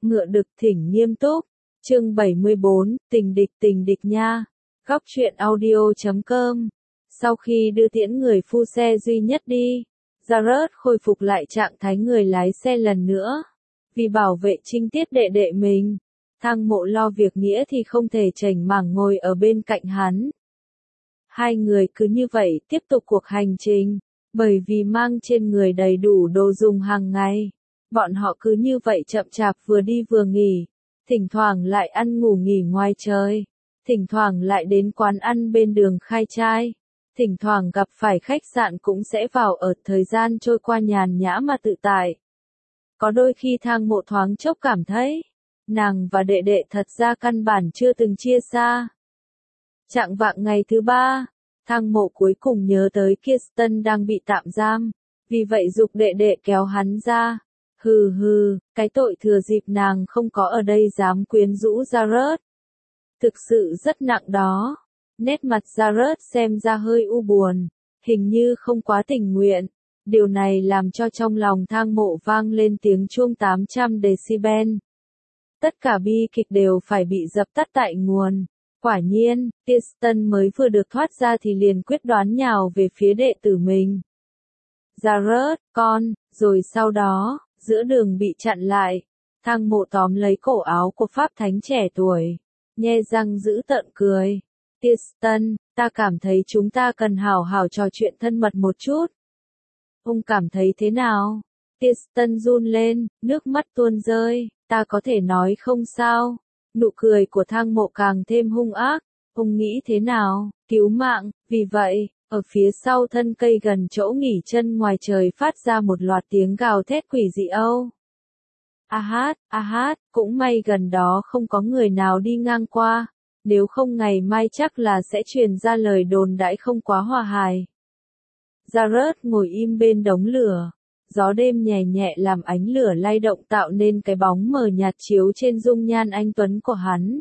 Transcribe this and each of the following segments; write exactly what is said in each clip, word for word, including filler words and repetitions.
Ngựa đực thỉnh nghiêm túc. Chương bảy mươi bốn, tình địch tình địch nha. Góc truyện audio chấm com. Sau khi đưa tiễn người phu xe duy nhất đi, Jared khôi phục lại trạng thái người lái xe lần nữa. Vì bảo vệ trinh tiết đệ đệ mình, Thang Mộ lo việc nghĩa thì không thể chảnh mảng ngồi ở bên cạnh hắn. Hai người cứ như vậy tiếp tục cuộc hành trình, bởi vì mang trên người đầy đủ đồ dùng hàng ngày. Bọn họ cứ như vậy chậm chạp vừa đi vừa nghỉ, thỉnh thoảng lại ăn ngủ nghỉ ngoài trời, thỉnh thoảng lại đến quán ăn bên đường khai trai, thỉnh thoảng gặp phải khách sạn cũng sẽ vào ở, thời gian trôi qua nhàn nhã mà tự tại. Có đôi khi Thang Mộ thoáng chốc cảm thấy, nàng và đệ đệ thật ra căn bản chưa từng chia xa. Chạng vạng ngày thứ ba, Thang Mộ cuối cùng nhớ tới Kirsten đang bị tạm giam, vì vậy giục đệ đệ kéo hắn ra. Hừ hừ, cái tội thừa dịp nàng không có ở đây dám quyến rũ Jared. Thực sự rất nặng đó. Nét mặt Jared xem ra hơi u buồn, hình như không quá tình nguyện. Điều này làm cho trong lòng Thang Mộ vang lên tiếng chuông tám trăm decibel. Tất cả bi kịch đều phải bị dập tắt tại nguồn. Quả nhiên, Kirsten mới vừa được thoát ra thì liền quyết đoán nhào về phía đệ tử mình. Jared, con, rồi sau đó, giữa đường bị chặn lại. Thang Mộ tóm lấy cổ áo của Pháp Thánh trẻ tuổi, nhe răng giữ tợn cười. Kirsten, ta cảm thấy chúng ta cần hào hào trò chuyện thân mật một chút. Ông cảm thấy thế nào? Kirsten run lên, nước mắt tuôn rơi. Ta có thể nói không sao. Nụ cười của Thang Mộ càng thêm hung ác. Ông nghĩ thế nào? Cứu mạng. Vì vậy, ở phía sau thân cây gần chỗ nghỉ chân ngoài trời phát ra một loạt tiếng gào thét quỷ dị âu. A hát, a hát, cũng may gần đó không có người nào đi ngang qua. Nếu không ngày mai chắc là sẽ truyền ra lời đồn đãi không quá hòa hài. Jared ngồi im bên đống lửa. Gió đêm nhẹ nhẹ làm ánh lửa lay động tạo nên cái bóng mờ nhạt chiếu trên dung nhan anh tuấn của hắn.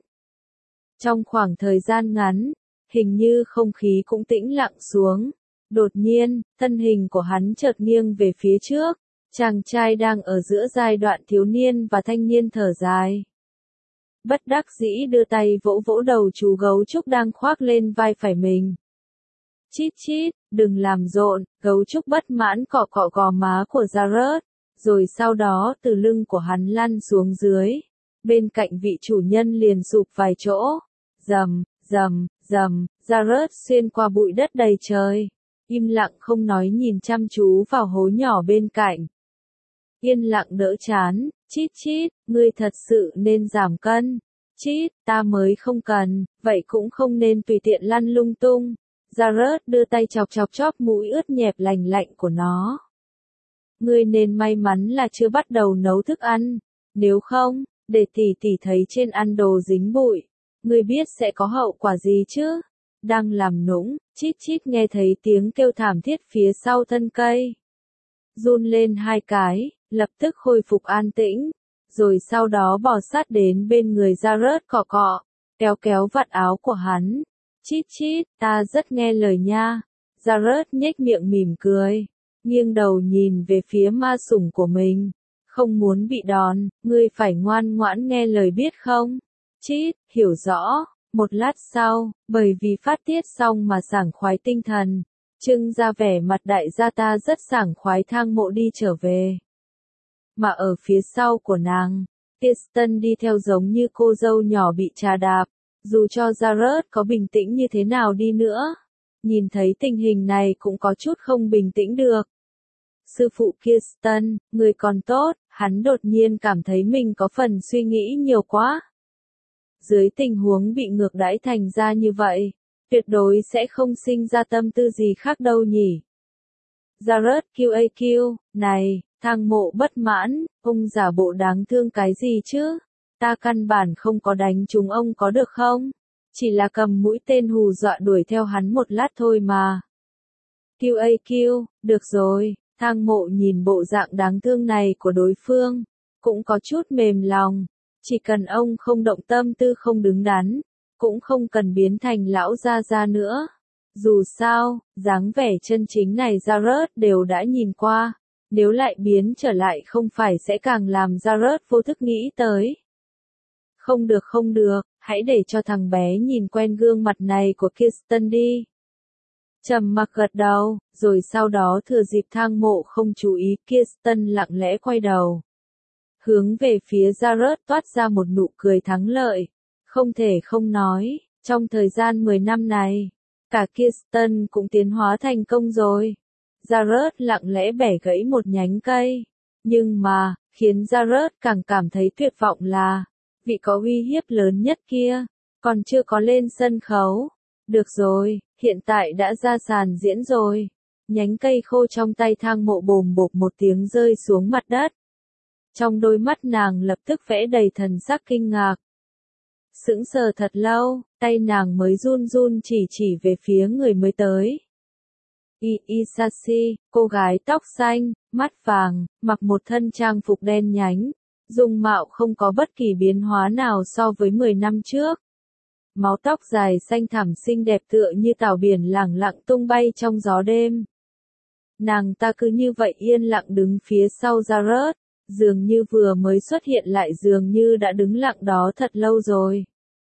Trong khoảng thời gian ngắn, hình như không khí cũng tĩnh lặng xuống. Đột nhiên, thân hình của hắn chợt nghiêng về phía trước. Chàng trai đang ở giữa giai đoạn thiếu niên và thanh niên thở dài. Bất đắc dĩ đưa tay vỗ vỗ đầu chú gấu trúc đang khoác lên vai phải mình. Chít chít, đừng làm rộn, gấu trúc bất mãn cọ cọ gò má của Jared, rồi sau đó từ lưng của hắn lăn xuống dưới. Bên cạnh vị chủ nhân liền sụp vài chỗ. Rầm, rầm, rầm, Jared xuyên qua bụi đất đầy trời. Im lặng không nói nhìn chăm chú vào hố nhỏ bên cạnh. Yên lặng đỡ chán, chít chít, ngươi thật sự nên giảm cân. Chít, ta mới không cần, vậy cũng không nên tùy tiện lăn lung tung. Jared đưa tay chọc chọc chóp mũi ướt nhẹp lành lạnh của nó. Ngươi nên may mắn là chưa bắt đầu nấu thức ăn. Nếu không, để tỷ tỷ thấy trên ăn đồ dính bụi, ngươi biết sẽ có hậu quả gì chứ? Đang làm nũng, chít chít nghe thấy tiếng kêu thảm thiết phía sau thân cây. Run lên hai cái, lập tức khôi phục an tĩnh, rồi sau đó bò sát đến bên người Jared cọ cọ, kéo kéo vạt áo của hắn. Chít chít, ta rất nghe lời nha. Jared nhếch miệng mỉm cười, nghiêng đầu nhìn về phía ma sủng của mình. Không muốn bị đòn, ngươi phải ngoan ngoãn nghe lời biết không? Chít, hiểu rõ. Một lát sau, bởi vì phát tiết xong mà sảng khoái tinh thần, trưng ra vẻ mặt đại gia ta rất sảng khoái. Thang Mộ đi trở về. Mà ở phía sau của nàng, Kirsten đi theo giống như cô dâu nhỏ bị trà đạp. Dù cho Jared có bình tĩnh như thế nào đi nữa, nhìn thấy tình hình này cũng có chút không bình tĩnh được. Sư phụ Kirsten, người còn tốt, hắn đột nhiên cảm thấy mình có phần suy nghĩ nhiều quá. Dưới tình huống bị ngược đãi thành ra như vậy, tuyệt đối sẽ không sinh ra tâm tư gì khác đâu nhỉ. Jared quy a quy, này, Thang Mộ bất mãn, ông giả bộ đáng thương cái gì chứ? Ta căn bản không có đánh trúng ông có được không? Chỉ là cầm mũi tên hù dọa đuổi theo hắn một lát thôi mà. quy a quy, được rồi, Thang Mộ nhìn bộ dạng đáng thương này của đối phương, cũng có chút mềm lòng. Chỉ cần ông không động tâm tư không đứng đắn, cũng không cần biến thành lão gia gia nữa. Dù sao, dáng vẻ chân chính này Jared đều đã nhìn qua. Nếu lại biến trở lại không phải sẽ càng làm Jared vô thức nghĩ tới. Không được không được, hãy để cho thằng bé nhìn quen gương mặt này của Kirsten đi. Trầm mặc gật đầu, rồi sau đó thừa dịp Thang Mộ không chú ý, Kirsten lặng lẽ quay đầu. Hướng về phía Jared toát ra một nụ cười thắng lợi. Không thể không nói, trong thời gian mười năm này, cả Kirsten cũng tiến hóa thành công rồi. Jared lặng lẽ bẻ gãy một nhánh cây. Nhưng mà, khiến Jared càng cảm thấy tuyệt vọng là, vị có uy hiếp lớn nhất kia, còn chưa có lên sân khấu. Được rồi, hiện tại đã ra sàn diễn rồi. Nhánh cây khô trong tay Thang Mộ bồm bộp một tiếng rơi xuống mặt đất. Trong đôi mắt nàng lập tức vẽ đầy thần sắc kinh ngạc. Sững sờ thật lâu, tay nàng mới run run chỉ chỉ về phía người mới tới. I Isashi, cô gái tóc xanh, mắt vàng, mặc một thân trang phục đen nhánh, dung mạo không có bất kỳ biến hóa nào so với mười năm trước. Mái tóc dài xanh thẳm xinh đẹp tựa như tảo biển lẳng lặng tung bay trong gió đêm. Nàng ta cứ như vậy yên lặng đứng phía sau Jared, dường như vừa mới xuất hiện lại dường như đã đứng lặng đó thật lâu rồi.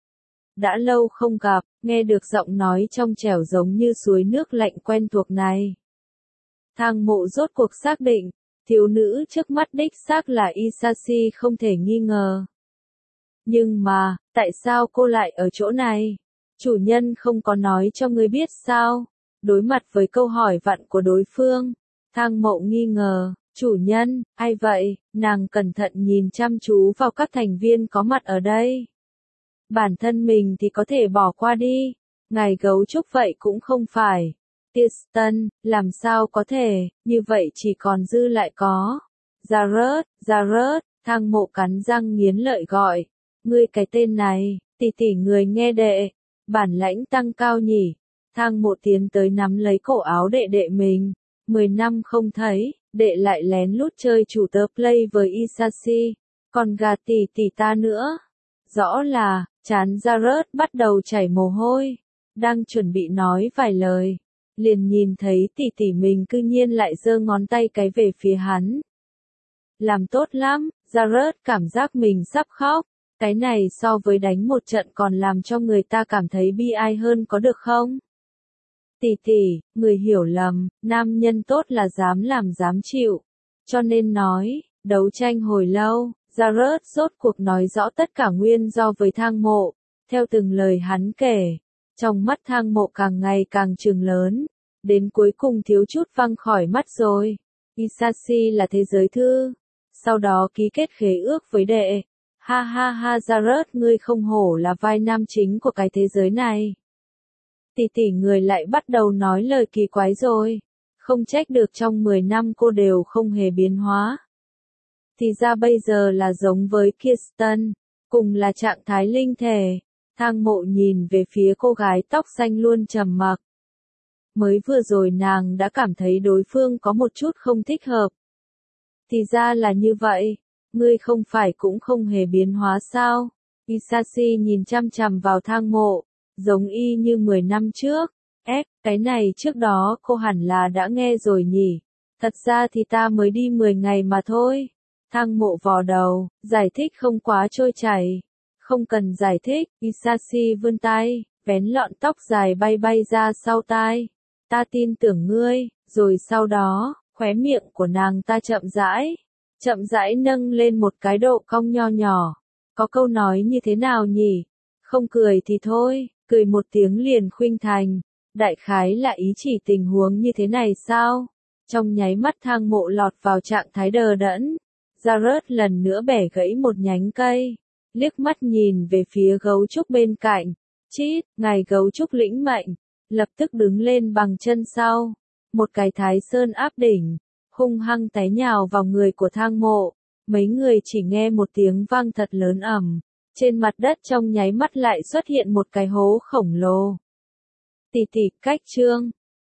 Đã lâu không gặp, nghe được giọng nói trong trẻo giống như suối nước lạnh quen thuộc này. Thang Mộ rốt cuộc xác định, thiếu nữ trước mắt đích xác là Isashi không thể nghi ngờ. Nhưng mà, tại sao cô lại ở chỗ này? Chủ nhân không có nói cho ngươi biết sao? Đối mặt với câu hỏi vặn của đối phương, Thang Mộ nghi ngờ, chủ nhân, ai vậy? Nàng cẩn thận nhìn chăm chú vào các thành viên có mặt ở đây. Bản thân mình thì có thể bỏ qua đi, ngài gấu trúc vậy cũng không phải. Kirsten, làm sao có thể, như vậy chỉ còn dư lại có. Jared, Jared, Thang Mộ cắn răng nghiến lợi gọi. Ngươi cái tên này, tỷ tỷ người nghe đệ, bản lãnh tăng cao nhỉ. Thang Mộ tiến tới nắm lấy cổ áo đệ đệ mình. Mười năm không thấy, đệ lại lén lút chơi chủ tớ play với Isashi, còn gà tỷ tỷ ta nữa. Rõ là, trán Jared bắt đầu chảy mồ hôi, đang chuẩn bị nói vài lời, liền nhìn thấy tỷ tỷ mình cư nhiên lại giơ ngón tay cái về phía hắn. Làm tốt lắm, Jared cảm giác mình sắp khóc, cái này so với đánh một trận còn làm cho người ta cảm thấy bi ai hơn có được không? Tỷ tỷ, người hiểu lầm, nam nhân tốt là dám làm dám chịu, cho nên nói, đấu tranh hồi lâu. Jared rốt cuộc nói rõ tất cả nguyên do với Thang Mộ, theo từng lời hắn kể, trong mắt Thang Mộ càng ngày càng trừng lớn, đến cuối cùng thiếu chút văng khỏi mắt rồi. Isashi là thế giới thư, sau đó ký kết khế ước với đệ. Ha ha ha Jared, ngươi không hổ là vai nam chính của cái thế giới này. Tỷ tỷ người lại bắt đầu nói lời kỳ quái rồi, không trách được trong mười năm cô đều không hề biến hóa. Thì ra bây giờ là giống với Kirsten, cùng là trạng thái linh thể. Thang Mộ nhìn về phía cô gái tóc xanh luôn trầm mặc. Mới vừa rồi nàng đã cảm thấy đối phương có một chút không thích hợp. Thì ra là như vậy, ngươi không phải cũng không hề biến hóa sao? Isashi nhìn chăm chằm vào Thang Mộ, giống y như mười năm trước. Ép, cái này trước đó cô hẳn là đã nghe rồi nhỉ? Thật ra thì ta mới đi mười ngày mà thôi. Thang Mộ vò đầu, giải thích không quá trôi chảy. Không cần giải thích, Isashi vươn tay, vén lọn tóc dài bay bay ra sau tai. Ta tin tưởng ngươi, rồi sau đó, khóe miệng của nàng ta chậm rãi, chậm rãi nâng lên một cái độ cong nho nhỏ. Có câu nói như thế nào nhỉ? Không cười thì thôi, cười một tiếng liền khuynh thành. Đại khái là ý chỉ tình huống như thế này sao? Trong nháy mắt Thang Mộ lọt vào trạng thái đờ đẫn. Jared lần nữa bẻ gãy một nhánh cây, liếc mắt nhìn về phía gấu trúc bên cạnh. Chít, ngài gấu trúc lĩnh mệnh, lập tức đứng lên bằng chân sau. Một cái thái sơn áp đỉnh, hung hăng té nhào vào người của Thang Mộ. Mấy người chỉ nghe một tiếng vang thật lớn ầm. Trên mặt đất trong nháy mắt lại xuất hiện một cái hố khổng lồ. Tỷ tỷ, cách chương.